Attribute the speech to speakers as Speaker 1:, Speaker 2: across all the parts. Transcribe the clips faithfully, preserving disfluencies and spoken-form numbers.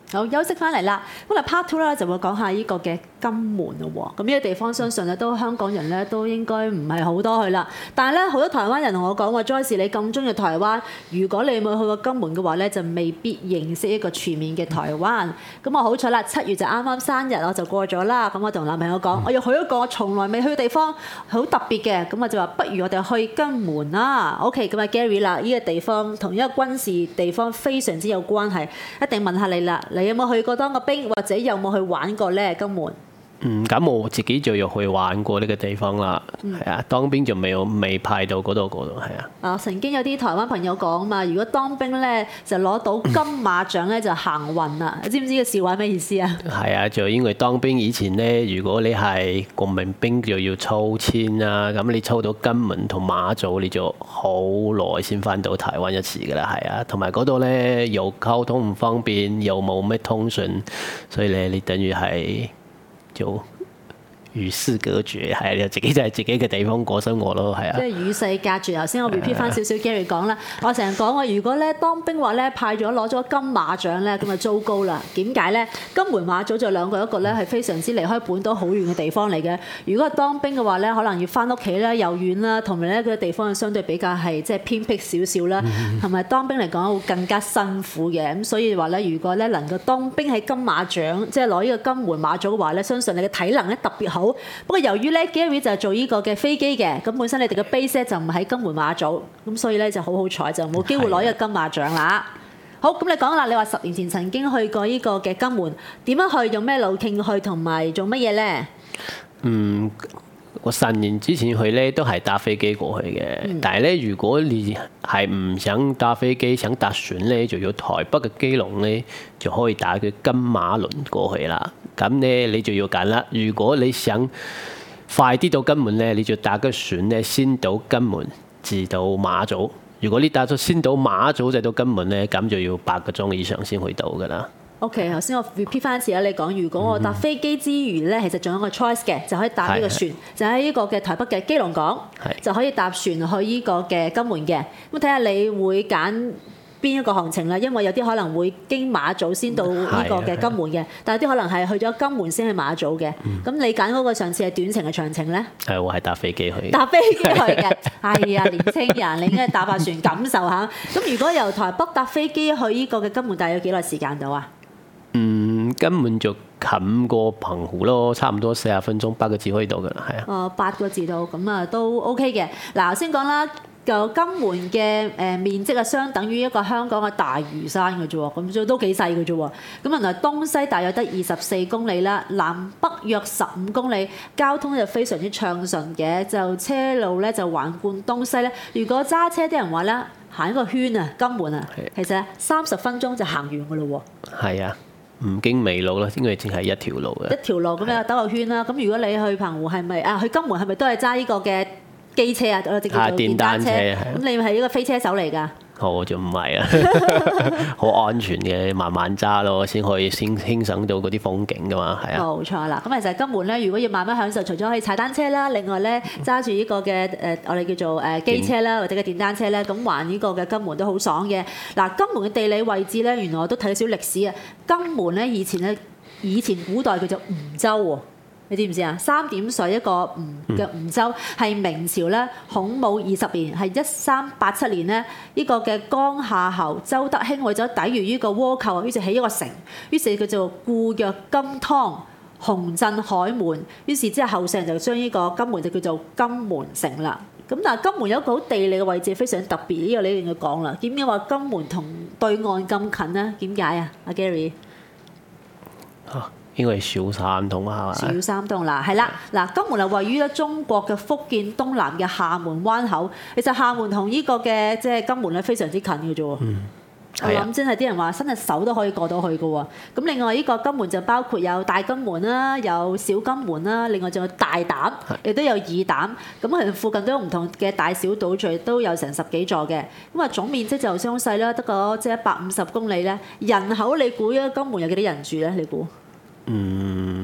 Speaker 1: 好，休息翻嚟啦。咁啊 part two 咧就會講下呢個嘅金門咯喎。咁呢個地方相信咧都香港人咧都應該唔係好多去啦。但係咧好多台灣人同我講話 Joyce 你咁中意台灣，如果你冇去過金門嘅話咧，就未必認識一個全面嘅台灣。咁我好彩啦，七月就啱啱生日，我就過咗啦。咁我同男朋友講，我要去一個我從來未去嘅地方，好特別嘅。咁我就話不如我哋去金門啦。OK， 咁啊 Gary 啦，呢個地方同一個軍事地方非常之有關係，一定問下你啦。你有冇去過當過兵，或者有冇去玩過咧？金門？
Speaker 2: 嗯，咁我自己就有去玩過呢個地方啦，係、嗯、啊，當兵就未有未派到嗰度嗰度，係啊。啊，
Speaker 1: 曾經有啲台灣朋友講嘛，如果當兵咧就攞到金馬獎咧就行運啦，你知唔知個笑話咩意思啊？
Speaker 2: 係啊，就因為當兵以前咧，如果你係國民兵就要抽籤啊，咁你抽到金門同馬祖，你就好耐先翻到台灣一次噶啦，係啊，同埋嗰度咧又溝通唔方便，又冇咩通訊，所以咧你等於係。就與世隔絕，係啊，自己就係自己嘅地方過生活咯，係啊。即係與世隔絕。頭先我 repeat 翻少少 Gary 講啦，我成日講話，如果咧當兵話咧派咗攞咗金馬獎咧，咁啊糟糕啦。點解咧？金門馬祖就兩個，一個咧係非常之離開本島好遠嘅地方嚟嘅。如果係當兵嘅話咧，可能要翻屋企啦，又遠啦，同埋咧個地方相對比較係即係偏僻少少啦，同埋當兵嚟講會更加辛苦嘅。咁所以話咧，如果咧能夠當兵喺金馬獎，即係攞呢個金門馬祖嘅話咧，相信你嘅體能咧特別好。不過由於咧 Gary 就係做呢個嘅飛機嘅，咁本身你哋嘅 base 就唔喺金門馬祖，咁所以咧就好好彩就冇機會攞呢個金馬獎啦。好，咁你講啦，你話十年前曾經去過呢個嘅金門，點樣去？用咩路徑去？同埋做乜嘢咧？嗯。我十年之前去咧都係搭飛機過去嘅，嗯、但係咧如果你係唔想搭飛機，想搭船咧，就要台北嘅基隆咧就可以打佢金馬輪過去啦。咁咧你就要揀啦。如果你想快啲到金門咧，你就搭個船咧先到金門至到馬祖。如果你搭咗先到馬祖就到金門咧，咁就要八個鐘以上先去到噶啦。
Speaker 1: OK， 頭先我 repeat 翻一次啦，你講如果我搭飛機之餘咧，其實仲有一個 choice 嘅，就可以搭呢個船，就喺呢個嘅台北嘅基隆港，就可以搭船去呢個嘅金門嘅。咁睇下你會揀邊一個行程啦，因為有啲可能會經馬祖先到呢個嘅金門嘅，但係有啲可能係去咗金門先去馬祖嘅。咁、嗯、你揀嗰個上次係短程嘅長程咧？
Speaker 2: 係我係搭飛機去。
Speaker 1: 搭飛機去嘅，係啊，年青人你應該搭下船感受下。咁如果由台北搭飛機去呢個嘅金門，大約有幾耐時間到啊？
Speaker 2: 嗯，根本就近過澎湖咯，差唔多四十分鐘，八個字可以到噶啦，係啊。
Speaker 1: 哦，八個字到，咁啊都 OK 嘅。嗱，先講啦，就金門嘅誒面積啊，相等於一個香港嘅大嶼山嘅啫喎，咁所以都幾細嘅啫喎。咁原來東西大約得二十四公里啦，南北約十五公里，交通就非常之暢順嘅，就車路咧就橫貫東西咧。如果揸車啲人話咧，行一個圈啊，金門啊，其實三十分鐘就行完嘅咯喎。
Speaker 2: 係啊。唔經微路咯，應該淨係一條路嘅。
Speaker 1: 一條路咁樣兜個圈啦。咁如果你去澎湖係咪啊？去金門係咪都係揸呢個嘅機車啊？我哋叫做電單車。咁你係一個飛車手嚟㗎？
Speaker 2: 我就唔係啊，好安全嘅，慢慢揸咯，先可以先欣賞到嗰啲風景㗎嘛，係啊。
Speaker 1: 冇錯啦。咁其實金門咧，如果要慢慢享受，除咗可以踩單車啦，另外咧揸住呢個嘅誒，我哋叫做誒機車啦，或者嘅電單車咧，咁環呢個嘅金門都好爽嘅。嗱，金門嘅地理位置咧，原來我都睇少歷史啊。金門咧以前咧，以前古代叫做梧州喎。你知唔知啊？三點水一個吳嘅梧州係明朝咧洪武二十年，係一三八七年咧，呢、呢個嘅江夏侯周德興為咗抵禦呢個倭寇，於是起一個城，於是叫做固若金湯、洪鎮海門，於是之後後世人就將呢個金門就叫做金門城啦。咁但係金門有一個好地理嘅位置非常特別，呢、呢個你一定要講啦。點解話金門同對岸咁近呢？點解啊？阿 Gary？
Speaker 2: 啊應該係小三通係嘛？
Speaker 1: 小三通啦，係啦，嗱，金門係位於咧中國嘅福建東南嘅廈門灣口。其實廈門同呢個嘅即係金門咧非常之近嘅啫喎。嗯，我諗真係啲人話伸隻手都可以過到去嘅喎。咁另外呢個金門就包括有大金門啦，有小金門啦，另外仲有大膽，亦都有二膽。咁佢附近都有唔同嘅大小島嶼，都有成十幾座嘅。咁啊總面積就相細啦，得個即係一百五十公里咧。人口你估啊，金門有幾多人住咧？你估？
Speaker 2: 嗯，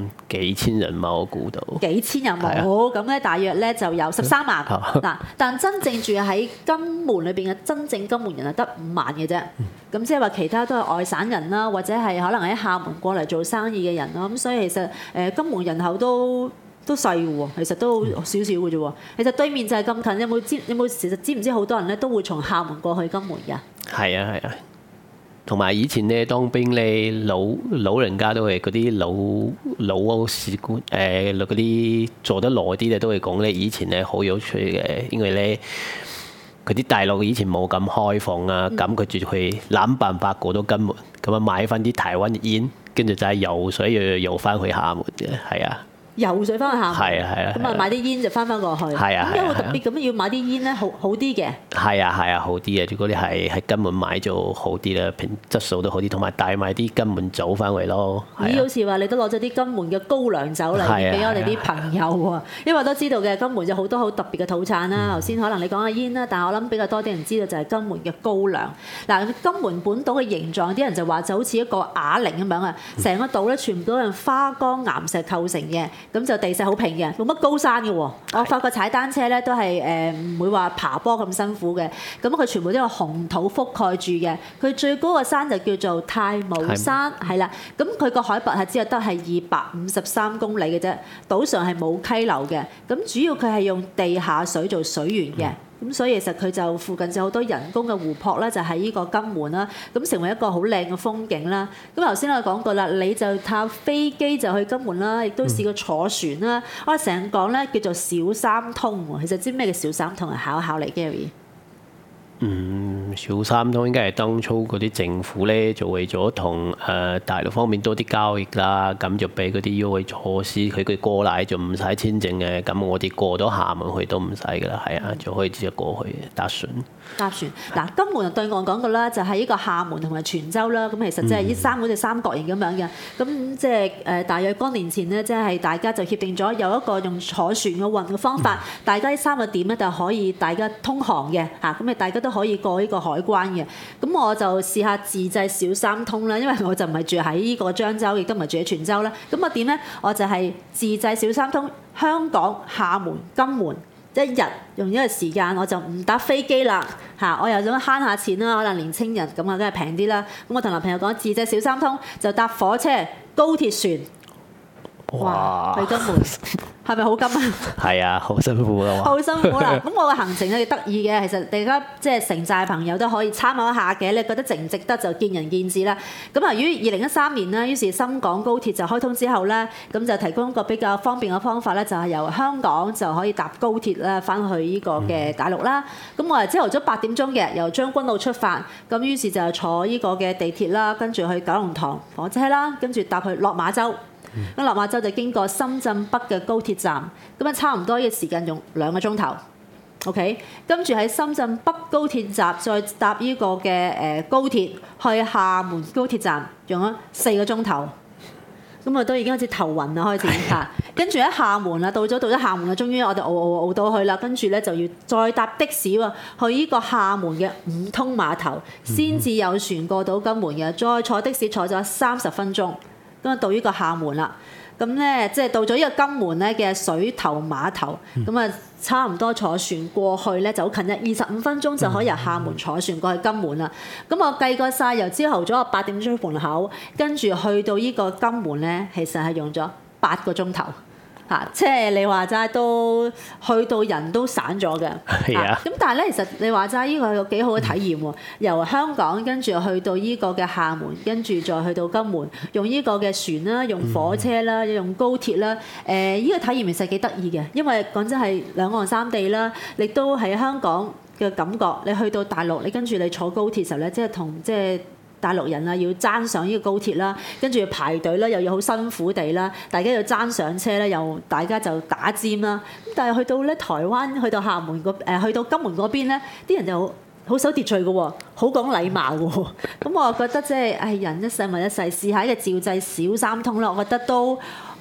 Speaker 2: 幾千人嘛，我估到。
Speaker 1: 幾千人冇，咁咧、啊、大約咧就有十三萬嗱，但真正住喺金門裏邊嘅真正金門人係得五萬嘅啫。咁即係話其他都係外省人啦，或者係可能喺廈門過嚟做生意嘅人咯。咁所以其實誒金門人口都都細嘅喎，其實都少少嘅啫喎。其實對面就係咁近，有冇知有冇其實知唔知好多人咧都會從廈門過去金門㗎？係
Speaker 2: 啊係啊。同埋以前咧當兵咧，老老人家都係嗰啲老老士官誒嗰啲做得耐啲咧，都會講咧以前咧好有趣嘅，因為咧佢啲大陸以前冇咁開放啊，咁佢就去諗辦法過到金門，咁啊買翻啲台灣煙，跟住就係游水又游翻去廈門嘅，係啊。
Speaker 1: 游水翻去廈門，
Speaker 2: 係啊係啊，
Speaker 1: 咁啊買啲煙就翻翻過去，
Speaker 2: 係啊係啊，
Speaker 1: 咁有冇特別咁要買啲煙咧？好好啲嘅，
Speaker 2: 係啊係啊好啲嘅，如果你係喺金門買就好啲啦，品質素都好啲，同埋帶埋啲金門酒翻嚟咯。
Speaker 1: 咦，好似話你都攞咗啲金門嘅高粱酒嚟俾我哋啲朋友喎，因為我都知道嘅金門有好多好特別嘅土產啦。頭先可能你講下煙啦，但係我諗比較多啲人知道就係金門嘅高粱。嗱，金門本島嘅形狀，啲人就話就好似一個啞鈴咁樣啊，成個島咧全部都係花崗岩石構成嘅。咁就地勢好平嘅，冇乜高山嘅喎。我發覺踩單車咧都係誒唔會話爬坡咁辛苦嘅。咁佢全部都有紅土覆蓋住嘅。佢最高個山就叫做太武山，係啦。咁佢個海拔係只係得係二百五十三公里嘅啫。島上係冇溪流嘅。咁主要佢係用地下水做水源嘅。咁所以其實佢就附近就好多人工嘅湖泊啦，就喺呢個金門啦，咁成為一個好靚嘅風景啦。咁頭先我講過啦，你就搭飛機就去金門啦，亦都試過坐船啦。我成日講咧叫做小三通喎，其實知咩叫小三通啊？考考你 Gary。
Speaker 2: 嗯，小三通應該係當初嗰啲政府咧，就為咗同誒大陸方面多啲交易啦，咁就俾嗰啲優惠措施，佢佢過嚟就唔使簽證嘅，咁我哋過咗廈門去都唔使噶啦，係啊，就可以直接過去搭船。搭船嗱，金門對岸講過啦，就係呢個廈門同埋泉州啦，咁其實即係呢三個隻三角形咁樣嘅，咁即係誒大約多年前呢，即係大家就協定咗有一個用坐船嘅運嘅方法，大家呢三個點咧就可以大家通航嘅嚇，咁啊大家都可以過呢個海關嘅。咁我就試下自製小三通啦，因為我就唔係住喺呢個漳州，亦都唔係住喺泉州啦。咁我點咧？我就係自製小三通，香港、廈門、金門。一日用呢個時間，我就唔搭飛機啦嚇，我又想慳下錢啦，可能年青人咁啊，梗係平啲啦。咁我同男朋友講，自製小三通就搭火車、高鐵船，哇，去金門。係咪好金啊？係啊，好辛苦咯。好辛苦啦！咁我嘅行程咧得意嘅，其實大家即係城寨朋友都可以參考一下嘅。你覺得值唔值得就見仁見智啦。咁啊，於二零一三年啦，於是深港高鐵就開通之後咧，咁就提供一個比較方便嘅方法咧，就係由香港就可以搭高鐵啦，翻去呢個嘅大陸啦。咁我係朝頭早八點鐘嘅，由將軍澳出發，咁於是就坐呢個嘅地鐵啦，跟住去九龍塘火車啦，跟住搭去落馬洲。咁落馬洲就經過深圳北嘅高鐵站，咁啊差唔多嘅時間用兩個鐘頭。OK，跟住喺深圳北高鐵站再搭呢個嘅誒高鐵去廈門高鐵站，用咗四個鐘頭。咁啊都已經開始頭暈啦，開始嚇。跟住喺廈門啦，到咗到咗廈門啦，終於我哋熬熬熬到去啦。跟住咧就要再搭的士喎，去呢個廈門嘅五通碼頭，先至有船過到金門嘅。再坐的士坐咗三十分鐘。咁啊到呢個廈門啦，咁咧即係到咗呢個金門咧嘅水頭碼頭，咁啊差唔多坐船過去咧就好近啫，二十五分鐘就可以由廈門坐船過去金門啦。咁我計過晒，由朝頭早八點鐘出門口，跟住去到呢個金門咧，其實係用咗八個鐘頭。嚇，即係你話齋都去到人都散咗嘅。係啊。咁但係咧，其實你話齋呢個係個幾好嘅體驗喎。由香港跟住去到呢個嘅廈門，跟住再去到金門，用呢個嘅船啦，用火車啦，用高鐵啦。誒、呃，呢個體驗其實幾得意嘅，因為講真係兩岸三地啦，亦都喺香港嘅感覺。你去到大陸，你跟住你坐高鐵時候咧，即係同即係。大陸人啊，要爭上呢個高鐵啦，跟住要排隊啦，又要好辛苦地啦，大家要爭上車咧，又大家就打尖啦。咁但係去到咧台灣，去到廈門嗰誒，去到金門嗰邊咧，啲人就好好守秩序嘅喎，好講禮貌喎。咁我覺得即係誒人一世物一世，試下一個照製小三通啦，我覺得都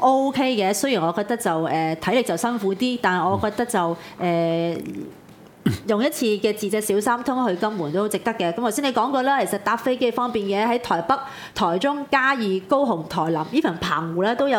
Speaker 2: OK 嘅。雖然我覺得就誒、呃、體力就辛苦啲，但係我覺得就誒。呃用一次嘅自製小三通去金門都值得嘅。咁頭先你講過啦，其實搭飛機方便嘅，喺台北、台中、嘉義、高雄、台南，呢份澎湖咧都有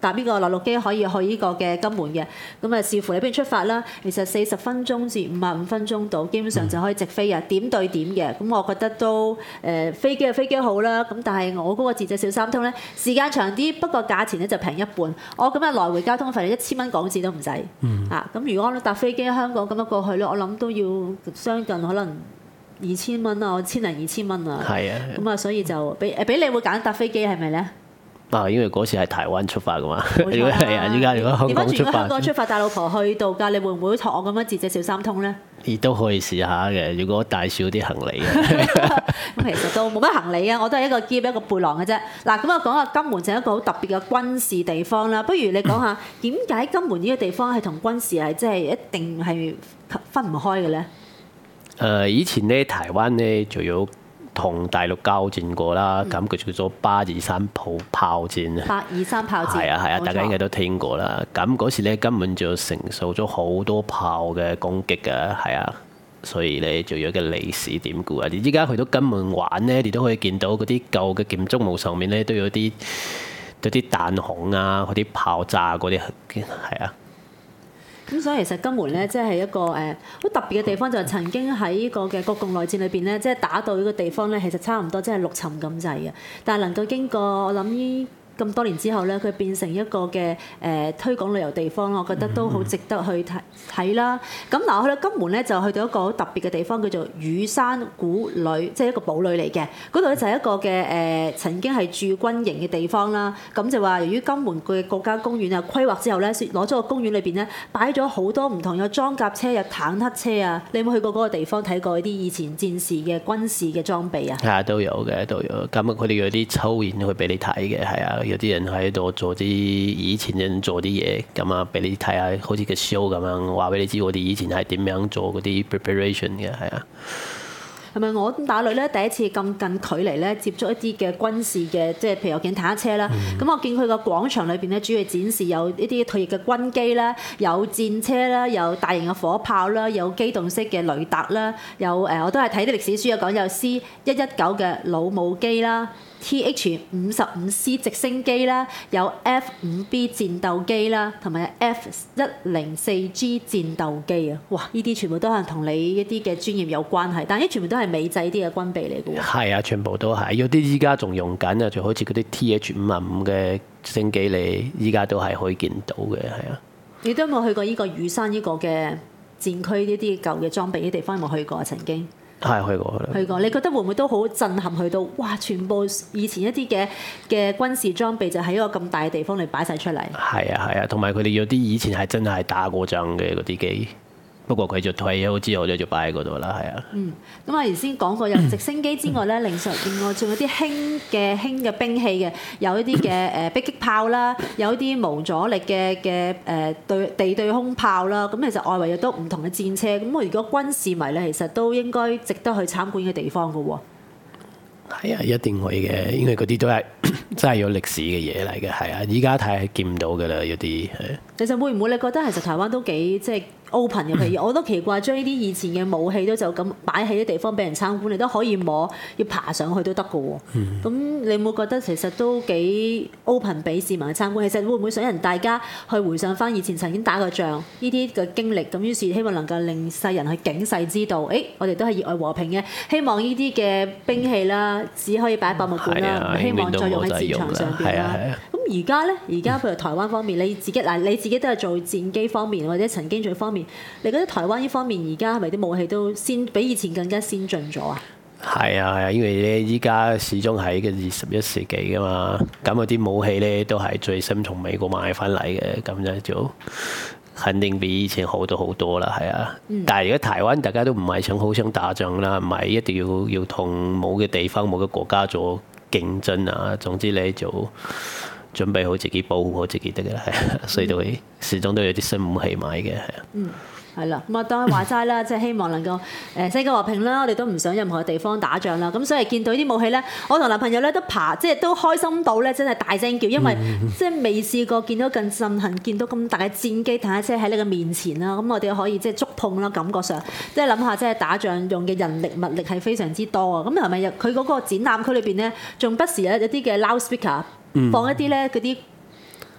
Speaker 1: 搭呢個內陸機可以去呢個嘅金門嘅。咁啊視乎你邊出發啦，其實四十分鐘至五十五分鐘到，基本上就可以直飛啊，點對點嘅。咁我覺得都誒、呃、飛機係飛機好啦。咁但係我嗰個自製小三通咧，時間長啲，不過價錢咧就平一半。我咁啊來回交通費一千蚊港紙都唔使。嗯、啊，咁如果我搭飛機喺香港咁樣過去咧，我諗都要相近可能二千蚊啊，千零二千蚊啊。係啊。咁啊，所以就俾誒俾你會揀搭飛機係咪咧？
Speaker 2: 啊，因為嗰時係台灣出發噶嘛。如果係啊，依家如果香港出發，
Speaker 1: 如果香港出發帶老婆去度假，你會唔會學我咁樣自製小三通咧？
Speaker 2: 亦都可以試下嘅，如果帶少啲行李嘅。
Speaker 1: 咁其實都冇乜行李啊，我都係一個篋一個背囊嘅啫。嗱，咁啊講下金門就係一個好特別嘅軍事地方啦。不如你講下點解金門呢個地方係同軍事係即係一定係分唔開嘅咧？
Speaker 2: 誒、呃，以前咧台灣咧就有同大陸交戰過啦，咁佢、嗯、叫做八二三炮炮戰啊。
Speaker 1: 八二三炮戰係
Speaker 2: 啊係啊，大家應該都聽過啦。咁嗰時咧根本就承受咗好多炮嘅攻擊㗎，係啊，所以咧就有一個歷史典故啊。你依家去到金門玩咧，你都可以見到嗰啲舊嘅建築物上面咧都有啲嗰啲彈孔啊，嗰啲炮炸嗰啲係啊。
Speaker 1: 咁所以其實金門咧，即係一個誒好特別嘅地方，就係曾經喺呢個嘅國共內戰裏邊咧，即係打到呢個地方咧，其實差唔多即係陸沉咁滯嘅。但係能夠經過我諗呢咁多年之後咧，佢變成一個嘅誒、呃、推廣旅遊地方，我覺得都好值得去睇睇啦。咁嗱，我去到金門咧，就去到一個好特別嘅地方，叫做雨山古旅，即係一個堡壘嚟嘅。嗰度咧就係一個嘅誒、呃、曾經係駐軍營嘅地方啦。咁就話由於金門嘅國家公園啊規劃之後咧，攞咗個公園裏邊咧擺咗好多唔同，有裝甲車、有坦克車啊。你有冇去過嗰個地方睇過啲以前戰士嘅軍事嘅裝備啊？係啊，
Speaker 2: 都有嘅，都有。咁佢哋有啲抽演去俾你睇嘅，係啊。有啲人喺度做啲以前人做啲嘢，咁啊俾你睇下，好似個 show 咁樣，話俾你知我哋以前係點樣做嗰啲 preparation 嘅，係啊。
Speaker 1: 係咪我打女咧第一次咁近距離咧接觸一啲嘅軍事嘅，即係譬如我見坦克車啦，咁、嗯、我見佢個廣場裏邊咧主要展示有一啲退役嘅軍機啦，有戰車啦，有大型嘅火炮啦，有機動式嘅雷達啦，有誒我都係睇啲歷史書有講有 C 一一九嘅老母機啦。T H 五十五 C 直升機啦，有 F 五 B 戰鬥機啦，同埋 F 一零四 G 戰鬥機啊！哇！呢啲全部都係同你一啲嘅專業有關係，但係呢全部都係美製啲嘅軍備嚟嘅喎。係
Speaker 2: 啊，全部都係，有啲依家仲用緊啊，就好似嗰啲 T H 五十五嘅直升機，你依家都係可以見到嘅，係啊。
Speaker 1: 你都有冇去過呢個雨山呢個嘅戰區呢啲舊嘅裝備啲地方？有冇去過啊？曾經？
Speaker 2: 係去過，
Speaker 1: 去過。你覺得會唔會都好震撼？去到哇，全部以前一啲嘅嘅軍事裝備就喺一個咁大嘅地方嚟擺晒出嚟。
Speaker 2: 係啊係啊，同埋佢哋有啲以前係真係打過仗嘅嗰啲機。不過佢就退休之後咧就擺喺嗰度啦，係啊。嗯，
Speaker 1: 咁啊，原先講過有直升機之外咧，另外另外仲有啲輕嘅輕嘅兵器嘅，有一啲嘅誒迫擊炮啦，有一啲無阻力嘅嘅誒對地對空炮啦。咁其實外圍亦都唔同嘅戰車。咁我如果軍事迷咧，其實都應該值得去參觀嘅地方㗎喎。
Speaker 2: 係啊，一定會嘅，因為嗰啲都係真係有歷史嘅嘢嚟嘅，係啊。依家睇係見唔到㗎啦，有啲係。
Speaker 1: 其實會唔會你覺得其實台灣都幾即係 open 嘅？譬如我都奇怪，將呢啲以前嘅武器都就咁擺喺啲地方俾人參觀，你都可以摸，要爬上去都得㗎喎。咁、嗯、你有冇覺得其實都幾 open 俾市民去參觀？其實會唔會想人大家去回想翻以前曾經打過仗呢啲嘅經歷？咁於是希望能夠令世人去警世知道，誒、欸，我哋都係熱愛和平嘅。希望呢啲嘅兵器啦，只可以擺喺博物館啦，唔、嗯、希望再用喺戰場上邊啦。咁而家咧，而家譬如台灣方面，你自己嗱你自己都係做戰機方面或者曾經做方面，你覺得台灣呢方面而家係咪啲武器都先比以前更加先進咗啊？
Speaker 2: 係啊係啊，因為咧依家始終係個二十一世紀噶嘛，咁嗰啲武器咧都係最新從美國買翻嚟嘅，咁樣就肯定比以前好多好多啦，係啊。嗯、但係而家台灣大家都唔係想好想打仗啦，唔係一定要要同某個地方某個國家做競爭啊，總之你就準備好自己保護好自己得嘅啦，係啊，所以都會始終都有啲新武器買嘅，係啊。嗯
Speaker 1: 係啦，咁啊當佢話齋啦，即係希望能夠誒世界和平啦，我哋都唔想任何地方打仗啦。咁所以見到啲武器咧，我同男朋友咧都爬，即係都開心到咧，真係大聲叫，因為即係未試過見到咁震撼，見到咁大嘅戰機坦克車喺你嘅面前啦。咁我哋可以即係觸碰啦，感覺上即係諗下，即係打仗用嘅人力物力係非常之多啊。咁係咪佢嗰個展覽區裏邊咧，仲不時有一啲嘅 loudspeaker 放一啲咧嗰啲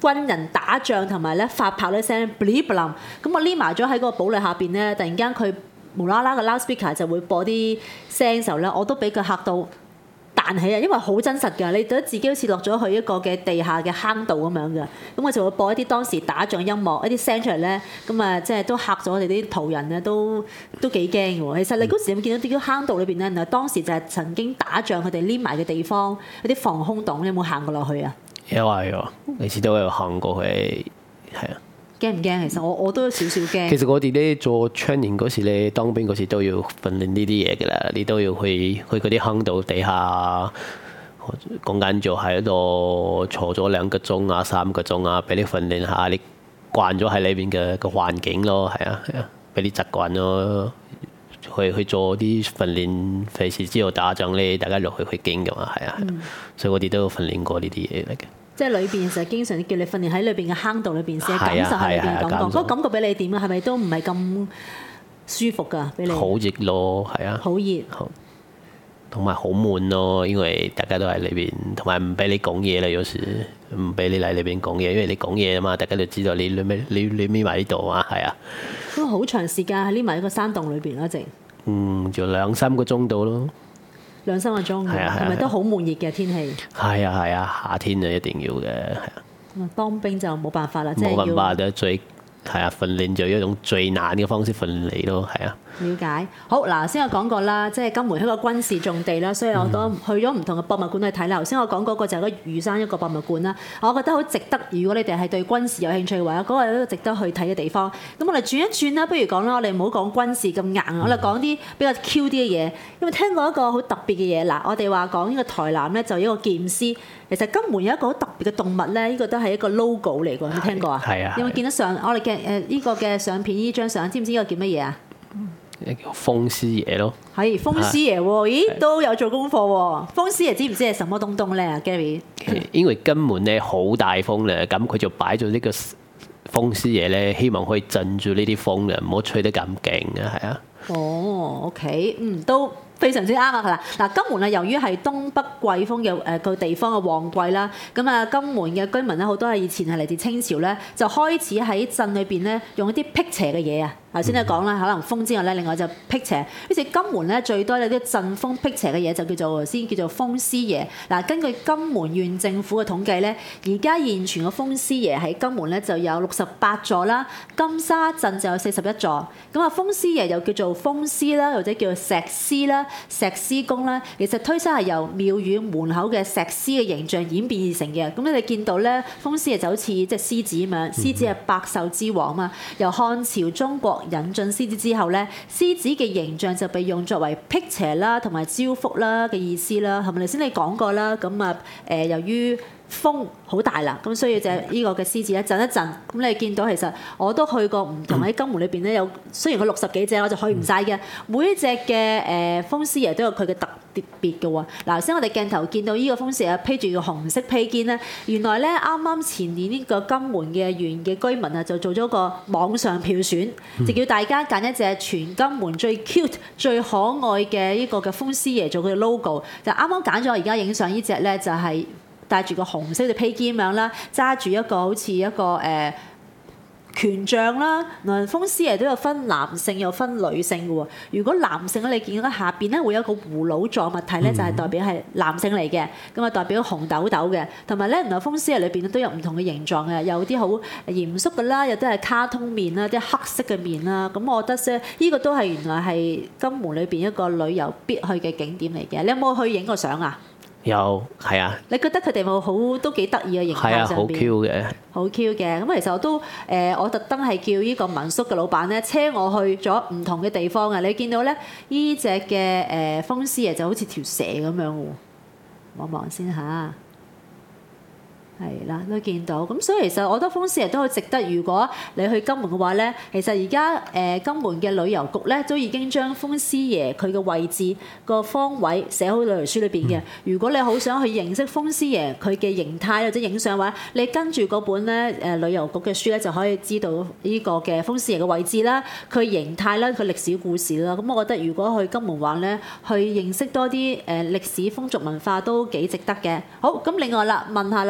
Speaker 1: 軍人打仗同埋咧發炮啲聲 blip blum，咁我匿埋咗喺嗰個堡壘下邊咧，突然間佢無啦啦個 loudspeaker 就會播啲聲嘅時候咧，我都俾佢嚇到彈起啊！因為好真實㗎，你覺得自己好似落咗去一個嘅地下嘅坑道咁樣嘅，咁我就會播一啲當時打仗音樂一啲聲出嚟咧，咁啊即係都嚇咗我哋啲途人咧，都都幾驚嘅喎。其實你嗰時有冇見到啲坑道裏邊咧？原來當時就係曾經打仗佢哋匿埋嘅地方，有啲防空洞，你有冇行過落去啊？
Speaker 2: 有啊有啊，你次都有行過去，係啊。
Speaker 1: 驚唔驚？其實我我都有少少驚。
Speaker 2: 其實我哋咧做 training 嗰時咧，當兵嗰時都要訓練呢啲嘢㗎啦。你都要去去嗰啲坑道底下，講緊就喺度坐咗兩個鐘啊、三個鐘啊，俾你訓練下，你慣咗喺裏邊嘅個環境咯，係啊係啊，俾你習慣咯。去去做啲訓練，費事之後打仗咧，大家落去去驚㗎嘛，係啊，嗯、所以我哋都有訓練過呢啲嘢嚟嘅。
Speaker 1: 即係裏邊成日經常叫你訓練喺裏邊嘅坑道裏邊先感受下裏邊嘅感覺，嗰個感覺俾你點啊？係咪都唔係咁舒服㗎？俾你
Speaker 2: 好熱咯，係啊，
Speaker 1: 好熱，
Speaker 2: 同埋好悶咯，因為大家都喺裏邊，同埋唔俾你講嘢啦，有時唔俾你嚟裏邊講嘢，因為你講嘢啊嘛，大家就知道你匿咪你你匿埋呢度啊，係啊。
Speaker 1: 咁好長時間喺匿埋喺個山洞裏邊啦，直
Speaker 2: 嗯，就兩三個鐘度咯。
Speaker 1: 兩三個鐘，係咪都好悶熱嘅天氣？
Speaker 2: 係啊係啊，夏天就一定要嘅，係啊。
Speaker 1: 當兵就冇辦法啦，即係
Speaker 2: 冇辦法嘅，最係啊，訓練就一種最難嘅方式訓練你咯，係啊。
Speaker 1: 了解。好嗱，先我講過啦，即係金門係一個軍事重地啦，所以我都去咗唔同嘅博物館去睇啦。頭先我講嗰個就係個魚山一個博物館啦，我覺得好值得。如果你哋係對軍事有興趣嘅話，嗰個係一個值得去睇嘅地方。咁我哋轉一轉啦，不如講啦，我哋唔好講軍事咁硬，我哋講啲比較 Q 啲嘅嘢。因為聽過一個好特別嘅嘢，嗱，我哋話講呢個台南咧就一個劍師，其實金門有一個好特別嘅動物咧，呢個都係一個 logo 嚟㗎，有冇聽過啊？
Speaker 2: 係啊。
Speaker 1: 有冇見到相？我哋嘅誒呢個嘅相片，呢張相，知唔知呢個叫乜嘢啊？
Speaker 2: 叫風師爺咯，
Speaker 1: 係風師爺喎，咦都有做功課喎。風師爺知唔知係什麼東東咧 Gary？
Speaker 2: 因為金門咧好大風咧，咁佢就擺咗呢個風師爺咧，希望可以鎮住呢啲風咧，唔好吹得咁勁啊，係啊。
Speaker 1: 哦 ，OK，嗯，都非常之啱啊！嗱，嗱，金門啊，由於係東北季風嘅誒個地方嘅旺季啦，咁啊，金門嘅居民咧好多係以前係嚟自清朝咧，就開始喺鎮裏邊咧用一啲辟邪嘅嘢啊。頭先你講啦，可能風之外咧，另外就辟邪。於是金門咧最多有啲鎮風辟邪嘅嘢，就叫做先叫做風師爺。嗱，根據金門縣政府嘅統計咧，而家現存嘅風師爺喺金門咧就有六十八座啦，金沙鎮就有四十一座。咁啊，風師爺又叫做風師啦，或者叫做石獅啦、石獅公啦。其實推測係由廟宇門口嘅石獅嘅形象演變而成嘅。咁你哋見到咧，風師爺就好似即係獅子咁樣，獅子係百獸之王啊嘛。由漢朝中國引進獅子之後咧，獅子嘅形象就被用作為辟邪啦，同埋招福啦嘅意思啦，係咪？頭先你講過啦，咁啊誒，由於風好大啦，咁所以就呢個嘅獅子咧震一震，咁你見到其實我都去過唔同喺金門裏邊咧，有雖然佢六十幾隻，我就去唔晒嘅，每一隻嘅誒風師爺都有佢嘅特別嘅喎。嗱，頭先我哋鏡頭見到呢個風師爺披住個紅色披肩咧，原來咧啱啱前年呢個金門嘅縣嘅居民啊，就做咗個網上票選，就叫大家揀一隻全金門最 cute、最可愛嘅呢個嘅風師爺做佢嘅 logo，就啱啱揀咗而家影相呢隻咧，就係戴住個紅色嘅披肩咁樣啦，揸住一個好似一個誒、呃、權杖啦。嗱，風師爺都有分男性有分女性嘅喎。如果男性咧，你見到下邊咧會有一個葫蘆狀物體咧，就係代表係男性嚟嘅，咁啊代表紅豆豆嘅。同埋咧，原來風師爺裏邊都有唔同嘅形狀嘅，有啲好嚴肅嘅啦，有啲係卡通面啦，啲黑色嘅面啦。咁我覺得咧，呢個都係原來係金門裏邊一個旅遊必去嘅景點嚟嘅。你有冇去影過相啊？
Speaker 2: 有，係啊。
Speaker 1: 你覺得佢哋冇好都幾得意嘅形態上邊？係啊，好
Speaker 2: Q 嘅。
Speaker 1: 好 Q 嘅。咁其實我都誒、呃，我特登係叫呢個民宿嘅老闆咧，車我去咗唔同嘅地方嘅。你見到咧，呢隻嘅誒風師爺就好似條蛇咁樣喎。望望先嚇。係啦，都見到咁，所以其實我覺得風師爺都好值得。如果你去金門嘅話咧，其實而家誒金門嘅旅遊局咧都已經將風師爺佢嘅位置個方位寫好旅遊書裏邊嘅。如果你好想去認識風師爺佢嘅形態或者影相嘅話，你跟住嗰本咧誒旅遊局嘅書咧就可以知道呢個嘅風師爺嘅位置啦、佢形態啦、佢歷史故事啦。咁我覺得如果去金門玩咧，去認識多啲誒歷史風俗文化都幾值得嘅。好，咁另外啦，問下啦，頭先我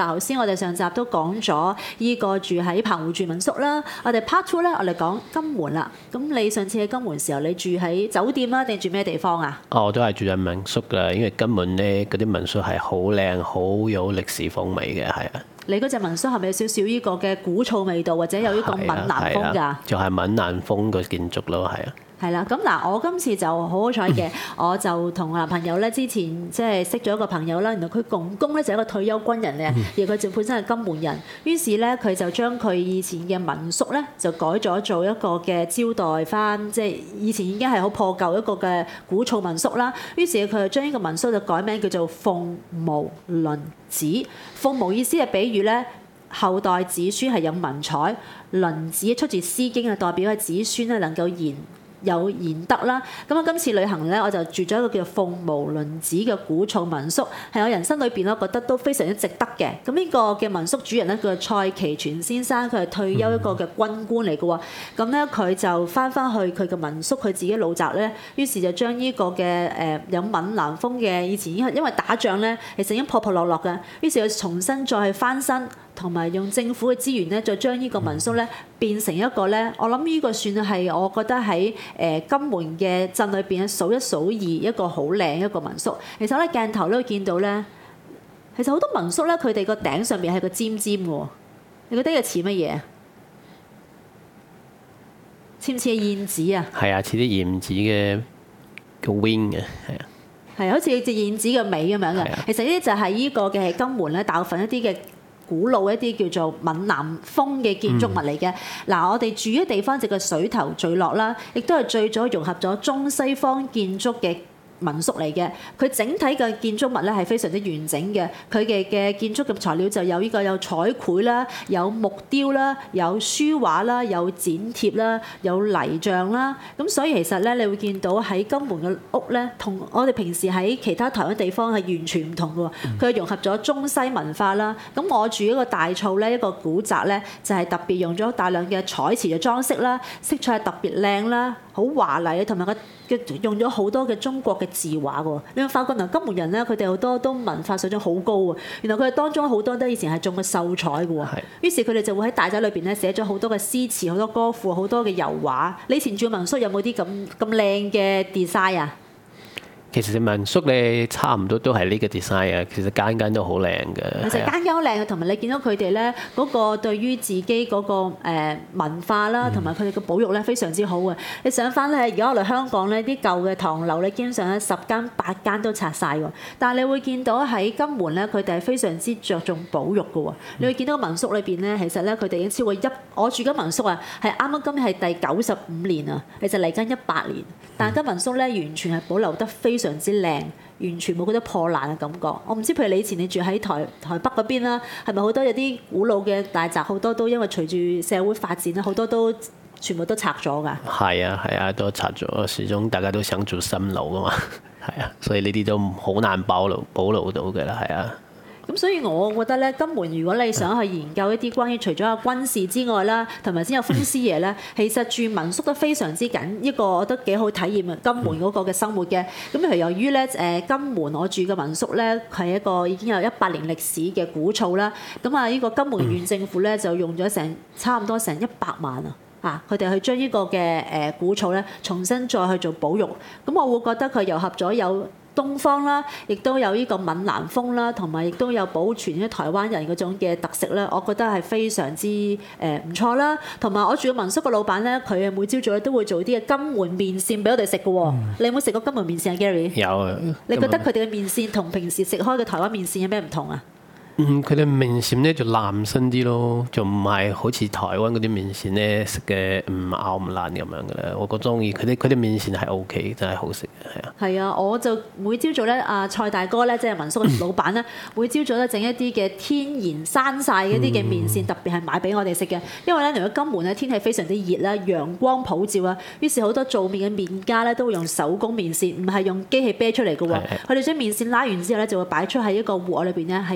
Speaker 1: 我哋上集都講咗依個住喺澎湖住民宿啦。我哋 part two 咧，我哋講金門啦。咁你上次喺金門時候，你住喺酒店啊，定住咩地方啊？
Speaker 2: 哦，我都係住喺民宿㗎，因為金門咧嗰啲民宿係好靚，好有歷史風味嘅，係啊。
Speaker 1: 你嗰隻民宿係咪有少少依個嘅古厝味道，或者有呢個閩南風㗎？
Speaker 2: 就係閩南風嘅建築咯，係啊。
Speaker 1: 係啦，咁嗱，我今次就好好彩嘅，我就同我男朋友咧之前即係識咗一個朋友啦，原來佢公公咧就係一個退休軍人嚟，而佢就本身係金門人，於是咧佢就將佢以前嘅民宿咧就改咗做一個嘅招待翻，即係以前已經係好破舊一個嘅古厝民宿啦。於是佢就將呢個民宿就改名叫做鳳毛麟子。鳳毛意思係比喻咧後代子孫係有文采，麟子出自《詩經》啊，代表係子孫咧能夠言有賢德啦，咁啊今次旅行咧，我就住咗一個叫做鳳毛麟子嘅古厝民宿，係我人生裏邊咧覺得都非常之值得嘅。咁呢個嘅民宿主人咧，叫蔡其全先生，佢係退休一個嘅軍官嚟嘅喎。咁咧佢就翻翻去佢嘅民宿，佢自己老宅咧，於是就將呢個嘅誒有閩南風嘅，以前已經因為打仗咧，其實已經破破落落嘅，於是佢重新再去翻新。同埋用政府嘅資源咧，再將呢個民宿咧變成一個咧，我諗呢個算係我覺得喺誒金門嘅鎮裏邊數一數二一個好靚一個民宿。其實咧鏡頭都會見到咧，其實好多民宿咧，佢哋個頂上面係個尖尖嘅喎，你覺得又似乜嘢？似唔似燕子啊？
Speaker 2: 係啊，似啲燕子嘅個 wing 嘅，係啊。
Speaker 1: 係好似隻燕子嘅尾咁樣嘅。其實呢啲就係呢個嘅金門咧，大部分一啲嘅古老一啲叫做閩南風嘅建築物嚟嘅。嗱、嗯，我哋住嘅地方就個水頭聚落啦，亦都係最早融合咗中西方建築嘅民宿嚟嘅。佢整體嘅建築物咧係非常之完整嘅。佢嘅嘅建築嘅材料就有呢個有彩繪啦，有木雕啦，有書畫啦，有剪貼啦，有泥像啦。咁所以其實咧，你會見到喺金門嘅屋咧，同我哋平時喺其他台灣地方係完全唔同嘅喎。佢係融合咗中西文化啦。咁我住一個大厝咧，一個古宅咧，就係特別用咗大量嘅彩瓷嘅裝飾啦，色彩係特別靚啦，好華麗，同埋個嘅用咗好多嘅中國嘅字畫喎。你會發覺嗱，金門人咧，佢哋好多都文化水準好高喎。原來佢哋當中好多都以前係種過秀才嘅喎。於是佢哋就會喺大宅裏邊咧寫咗好多嘅詩詞、好多歌賦、好多嘅油畫。你以前住民宿有冇啲咁咁靚嘅 design 啊？
Speaker 2: 其實民宿咧差唔多都係呢個 design 啊，其實間間都好靚嘅。
Speaker 1: 其實間間好靚嘅，同埋你見到佢哋咧嗰個對於自己嗰個誒文化啦，同埋佢哋嘅保育咧非常之好嘅。你上翻咧，而家我哋香港咧啲舊嘅唐樓咧，基本上咧十間八間都拆晒喎。但係你會見到喺金門咧，佢哋係非常之着重保育嘅喎。你會見到民宿裏邊咧，其實咧佢哋已經超過一，我住緊民宿啊，係啱啱今日係第九十五年啊，其實嚟緊一百年。但係間民宿咧完全係保留得非常之靚，完全冇覺得破爛嘅感覺。我唔知譬如你以前你住喺台台北嗰邊啦，係咪好多有啲古老嘅大宅，好多都因為隨住社會發展咧，好多都全部都拆咗㗎。係
Speaker 2: 啊係啊，都拆咗。始終大家都想做新樓㗎嘛，係啊，所以呢啲都好難保留保留到嘅啦，係啊。
Speaker 1: 咁所以我覺得咧，金門如果你想去研究一啲關於除咗有軍事之外啦，同埋先有風師爺咧，其實住民宿都非常之緊，一個我覺得幾好體驗啊！金門嗰個嘅生活嘅。咁譬如由於咧誒金門我住嘅民宿咧係一個已經有一百年歷史嘅古厝啦，咁啊呢個金門縣政府咧就用咗成差唔多成一百萬啊！啊！佢哋去將呢個嘅誒古厝咧重新再去做保育，咁我會覺得佢糅合咗有東方啦，亦都有呢個閩南風啦，同埋亦都有保存啲台灣人嗰種嘅特色咧，我覺得係非常之誒唔錯啦。同埋我住嘅民宿嘅老闆咧，佢每朝早咧都會做啲嘅金門麵線俾我哋食嘅喎。嗯、你有冇食過金門麵線啊 Gary？
Speaker 2: 有啊。
Speaker 1: 你覺得佢哋嘅麵線同平時食開嘅台灣麵線有咩唔同啊？
Speaker 2: 嗯，佢哋麵線咧就爛身啲咯，就唔係好似台灣嗰啲麵線咧食嘅唔咬唔爛咁樣嘅咧。我覺得中意佢啲佢啲麵線係 O K，真係好食嘅，係啊。係啊，
Speaker 1: 我就每朝早咧，阿蔡大哥咧即係民宿嘅老闆咧，每朝早咧整一啲嘅天然生晒嗰啲嘅麵線，嗯、特別係買俾我哋食嘅。因為咧，如果金門咧天氣非常之熱啦，陽光普照啊，於是好多做麵嘅麵家咧都會用手工麵線，唔係用機器啤出嚟嘅喎。佢哋將麵線拉完之後咧，就會擺出喺一個鍋裏邊咧，係用陽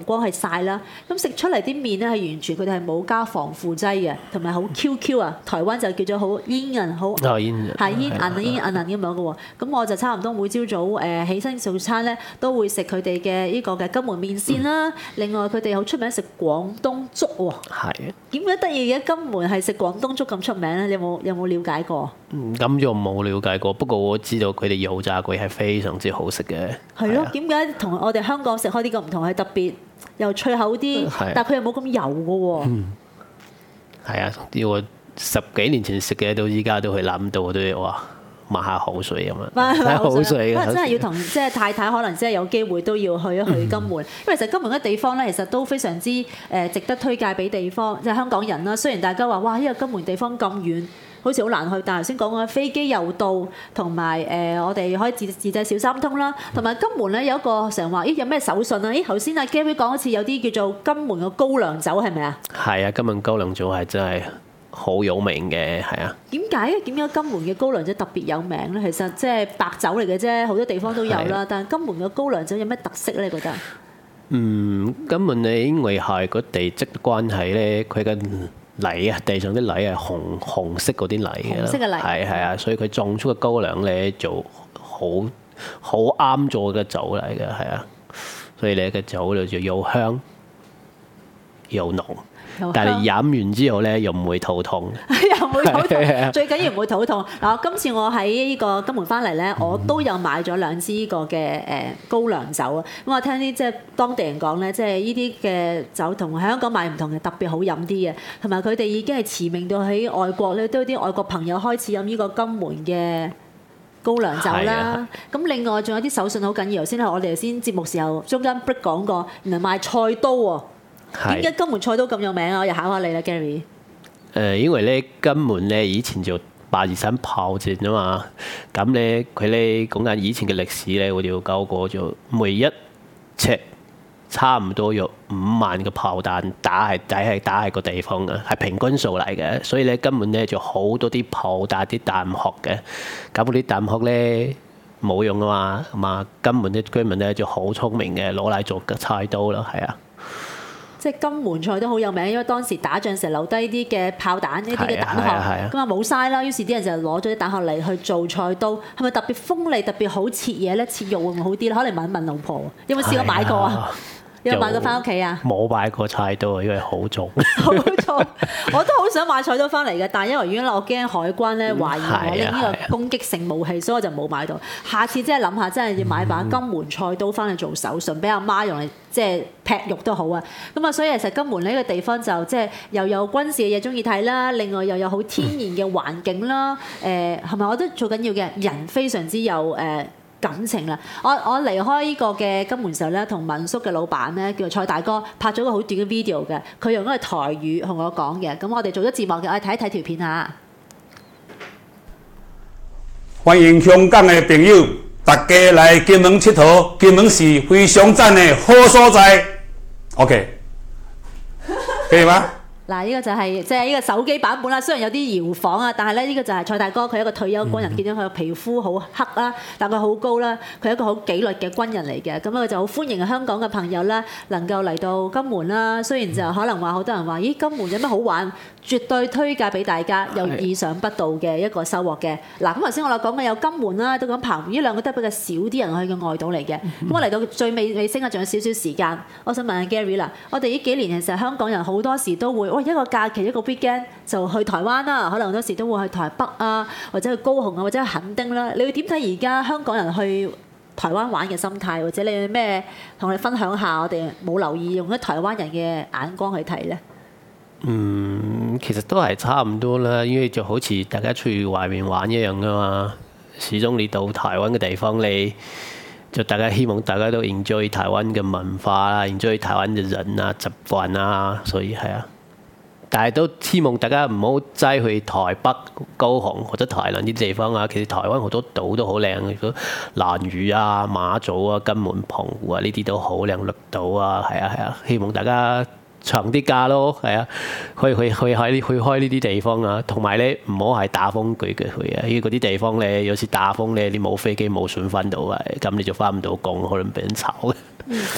Speaker 1: 光去曬啦，咁食出嚟啲麵咧係完全佢哋係冇加防腐劑嘅，同埋好 Q Q 啊，台灣就叫做好煙韌，好係煙韌煙韌韌咁樣嘅喎。咁我就差唔多每朝早誒起身早餐咧都會食佢哋嘅呢個嘅金門麵線啦。嗯、另外佢哋好出名食廣東粥喎。係。點解得意嘅金門係食廣東粥咁出名咧？你有冇有冇了解過？
Speaker 2: 嗯，咁就冇了解過。不過我知道佢哋油炸鬼係非常之好食嘅。
Speaker 1: 係咯，點解同我哋香港食開啲咁唔同？係特別又脆口啲，但係佢又冇咁油嘅喎。嗯，
Speaker 2: 係啊，我十幾年前食嘅，到依家都係諗到都哇抹下口水咁樣，抹下口水。
Speaker 1: 可能真係要同即係太太，可能真係有機會都要去一去金門，嗯、因為其實金門嘅地方咧，其實都非常之誒值得推介俾地方，即係香港人啦。雖然大家話哇，呢個金門地方咁遠，好似好難去，但係頭先講嘅飛機又到，同埋誒我哋可以自自製小三通啦，同埋金門咧有一個成日話，咦有咩手信啊？咦頭先阿 Gary 講好似有啲叫做金門嘅高粱酒係咪啊？
Speaker 2: 係啊，金門高粱酒係真係好有名嘅，係啊。
Speaker 1: 點解啊？點解金門嘅高粱酒特別有名咧？其實即係白酒嚟嘅啫，好多地方都有啦。但係金門嘅高粱酒有咩特色咧？你覺得？
Speaker 2: 嗯，金門咧因為係個地質關係咧，佢嘅泥啊，地上啲泥係紅紅色嗰啲泥嘅，
Speaker 1: 紅色嘅泥，
Speaker 2: 係係啊，所以佢種出嘅高粱咧就好好啱做嘅酒嚟嘅，係啊，所以你嘅酒就又香又濃。但係飲完之後咧，又唔會肚痛，
Speaker 1: 又唔會肚痛，最緊要唔會肚痛。嗱，今次我喺呢個金門翻嚟咧，我都有買咗兩支呢個嘅誒高粱酒啊。咁我聽啲即係當地人講咧，即係呢啲嘅酒同喺香港買唔同嘅，特別好飲啲嘅，同埋佢哋已經係馳名到喺外國咧，都有啲外國朋友開始飲呢個金門嘅高粱酒啦。咁另外仲有啲手信好緊要，頭先係我哋頭先節目時候中間 break 講過，原來賣菜刀喎。點解金門菜刀咁有名啊？我又考下你啦 ，Gary。誒、
Speaker 2: 呃，因為咧金門咧以前就八二三炮戰啊嘛，咁咧佢咧講緊以前嘅歷史咧，我哋要教過就每一尺差唔多有五萬個炮彈打係底係打喺個地方嘅，係平均數嚟嘅，所以咧金門咧就好多啲炮彈啲彈殼嘅，咁嗰啲彈殼咧冇用啊嘛，咁啊金門啲居民咧就好聰明嘅，攞嚟做嘅菜刀啦，係啊。
Speaker 1: 即係金門菜都好有名，因為當時打仗時留低啲嘅炮彈，呢啲嘅彈殼，咁啊冇嘥啦。於是啲人就攞咗啲彈殼嚟去做菜刀，係咪特別鋒利、特別好切嘢咧？切肉會唔會好啲咧？可能問一問老婆，有冇試過買過啊？有冇買過翻屋企啊？
Speaker 2: 冇買過菜刀，因為好重。
Speaker 1: 好重，我都好想買菜刀翻嚟嘅，但係因為如果我驚海關咧懷疑我拎呢個攻擊性武器，所以我就冇買到。下次真係諗下，真係要買把金門菜刀翻嚟做手信，俾阿媽用嚟即係劈肉都好啊。咁啊，所以其實金門呢個地方就即係又有軍事嘅嘢中意睇啦，另外又有好天然嘅環境啦。誒係咪？我覺得最緊要嘅人非常之有誒。呃感情啦！我我離開呢個嘅金門時候咧，同民宿嘅老闆咧叫做蔡大哥拍咗個好短嘅 video 嘅，佢用嗰個台語同我講嘅。咁我哋做咗字幕嘅，我哋睇一睇條片嚇。
Speaker 3: 歡迎香港嘅朋友，大家來金門佚佗，金門是非常讚嘅好所在。OK， 可以嗎？
Speaker 1: 嗱，呢個就係即係呢個手機版本啦。雖然有啲搖晃啊，但係咧呢個就係蔡大哥，佢係一個退休軍人，見到佢嘅皮膚好黑啦，但佢好高啦，佢係一個好紀律嘅軍人嚟嘅。咁佢就好歡迎香港嘅朋友啦，能夠嚟到金門啦。雖然就可能話好多人話，咦，金門有咩好玩？絕對推介俾大家，有意想不到嘅一個收穫嘅。嗱，咁頭先我哋講嘅有金門啦，都講澎湖，呢兩個都比較少啲人去嘅外島嚟嘅。咁、嗯、我嚟到最尾尾聲啊，仲有少少時間，我想問下 Gary 啦，我哋呢幾年其實香港人好多時都會，喂，一個假期一個 weekend 就去台灣啦，可能好多時都會去台北啊，或者去高雄啊，或者去墾丁啦。你會點睇而家香港人去台灣玩嘅心態，或者你有咩同我哋分享下？我哋冇留意用咗台灣人嘅眼光去睇呢？
Speaker 2: 嗯，其實都係差唔多啦，因為就好似大家出去外面玩一樣噶嘛。始終你到台灣嘅地方，你就大家希望大家都 enjoy 台灣嘅文化啦 ，enjoy 台灣嘅人啊、習慣啊，所以係啊。但係都希望大家唔好齋去台北、高雄或者台南啲地方啊。其實台灣好多島都好靚，如果蘭嶼啊、馬祖啊、金門、澎湖啊呢啲都好靚，綠島啊，係啊係啊，希望大家長啲假咯，係啊，去去去喺去開呢啲地方啊，同埋咧唔好係打風句句去啊，因為嗰啲地方咧有時打風咧，你冇飛機冇船翻到啊，咁你就翻唔到工，可能俾人炒嘅。
Speaker 1: 嗯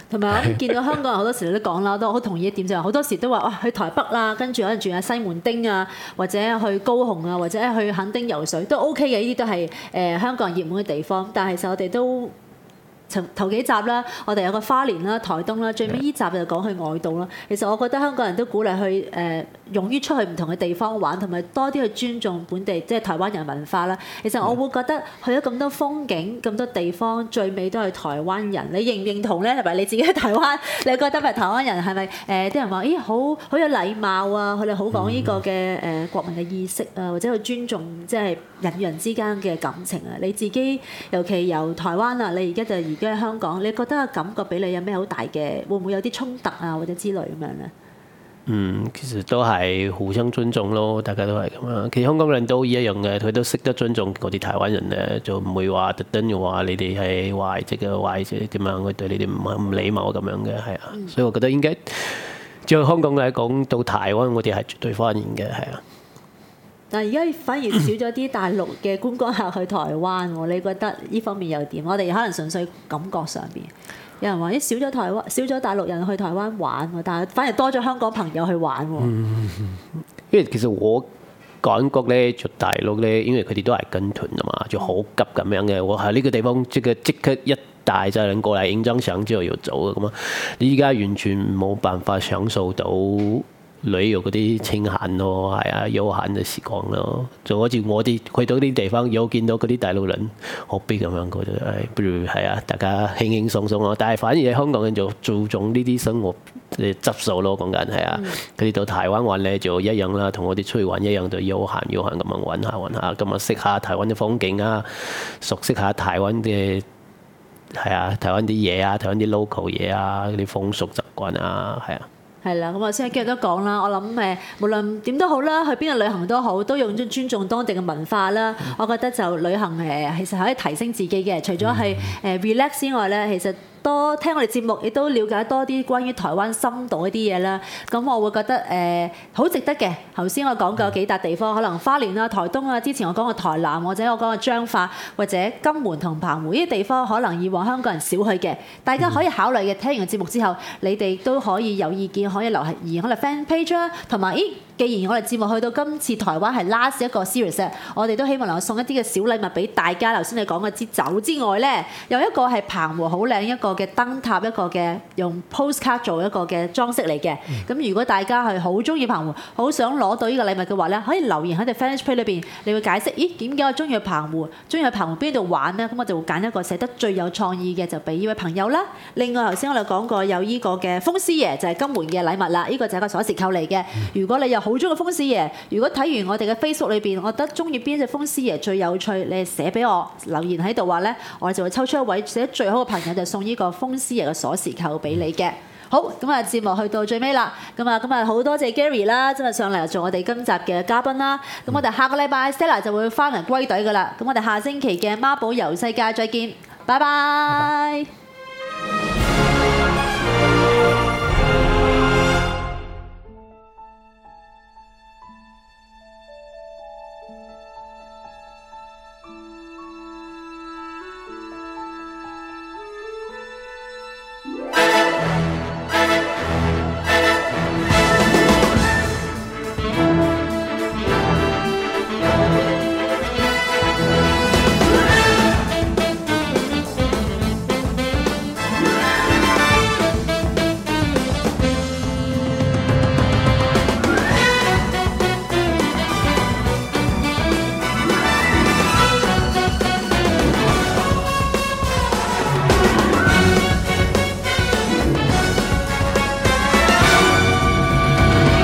Speaker 1: 同埋我見到香港人好多時都講啦，我都好同意一點就係好多時都話哇去台北啦，跟住可能住喺西門町啊，或者去高雄啊，或者去墾丁游水都 OK 嘅，呢啲都係誒、呃、香港人熱門嘅地方。但係其實我哋都頭幾集啦，我哋有個花蓮啦、台東啦，最尾呢集就講去外島啦。其實我覺得香港人都鼓勵去誒、呃，勇於出去唔同嘅地方玩，同埋多啲去尊重本地即係台灣人文化啦。其實我會覺得去咗咁多風景、咁多地方，最尾都係台灣人。你認唔認同咧？係咪你自己喺台灣？你覺得咪台灣人係咪誒啲人話咦好好有禮貌啊？佢哋好講呢個嘅誒、呃、國民嘅意識啊，或者去尊重即係人與人之間嘅感情啊？你自己尤其由台灣啊，你而家就而家喺香港，你覺得個感覺俾你有咩好大嘅？會唔會有啲衝突啊，或者之類咁樣咧？
Speaker 2: 嗯，其實都係互相尊重咯，大家都係咁樣。其實香港人都一樣嘅，佢都識得尊重嗰啲台灣人咧，就唔會話特登嘅話你哋係壞即嘅壞者點樣，佢對你哋唔係唔禮貌咁樣嘅，係啊。嗯、所以我覺得應該，就香港嚟講到台灣，我哋係絕對歡迎嘅，係啊。
Speaker 1: 但係而家反而少咗啲大陸嘅觀光客去台灣喎，你覺得呢方面又點？我哋可能純粹感覺上邊，有人話啲少咗台灣少咗大陸人去台灣玩喎，但係反而多咗香港朋友去玩喎。嗯、
Speaker 2: 因為其實我感覺咧，就大陸咧，因為佢哋都係跟團啊嘛，就好急咁樣嘅。我喺呢個地方即刻即刻一大扎人過嚟影張相之後要走啊咁啊！依家完全冇辦法享受到旅遊嗰啲清閒咯，係啊，悠閒嘅時光咯。就好似我哋去到啲地方，有見到嗰啲大陸人好逼咁樣，覺得誒，不如係啊，大家輕輕鬆鬆咯。但係反而喺香港人就注重呢啲生活嘅質素咯，講緊係啊。佢哋到台灣玩咧就一樣啦，同我哋出去玩一樣，就悠閒悠閒咁樣玩下玩下，咁啊識下台灣嘅風景啊，熟悉下台灣嘅係啊，台灣啲嘢啊，台灣啲 local 嘢啊，啲風俗習慣啊，係啊。
Speaker 1: 係啦，咁我先今日都講啦，我諗誒，無論點都好啦，去邊度旅行都好，都用咗尊重當地嘅文化啦。我覺得就旅行誒，其實可以提升自己嘅，除咗係誒 relax 之外咧，其實多聽我哋節目，亦都了解多啲關於台灣深度一啲嘢啦。咁我會覺得誒好、呃、值得嘅。頭先我講過幾笪地方，可能花蓮啊、台東啊，之前我講過台南，或者我講過彰化，或者金門同澎湖呢啲地方，可能以往香港人少去嘅，大家可以考慮嘅。聽完個節目之後，你哋都可以有意見，可以留喺而我哋 fan page 啦，同埋咦。既然我哋節目去到今次台灣係 last 一個 series， 我哋都希望能夠送一啲嘅小禮物俾大家。頭先你講嘅支酒之外呢，有一個係澎湖好靚一個嘅燈塔，一個嘅用 postcard 做一個嘅裝飾嚟嘅。咁、嗯、如果大家係好中意澎湖，好想攞到呢個禮物嘅話呢，可以留言喺條 fans page 裏邊，你會解釋咦點解我中意去澎湖，中意去澎湖邊度玩呢？咁我就會揀一個寫得最有創意嘅，就俾呢位朋友啦。另外頭先我哋講過有呢個嘅風獅爺，就係、是、金門嘅禮物啦。呢、這個就係一個鎖匙扣嚟嘅。如果你有好中意風獅爺，如果睇完我哋嘅 Facebook 裏邊，我覺得中意邊隻風獅爺最有趣，你寫俾我留言喺度話呢，我哋就會抽出一位寫得最好嘅朋友，就送呢個風獅爺嘅鎖匙扣俾你嘅。好，咁啊節目去到最尾啦，咁啊咁啊好多謝 Gary 啦，今日上嚟做我哋今集嘅嘉賓啦。咁我哋下個禮拜 Stella 就會翻嚟歸隊噶啦。咁我哋下星期嘅孖寶遊世界再見，拜拜。拜拜。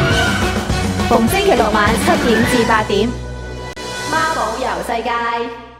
Speaker 1: 逢星期六晚七點至八點，孖寶遊世界。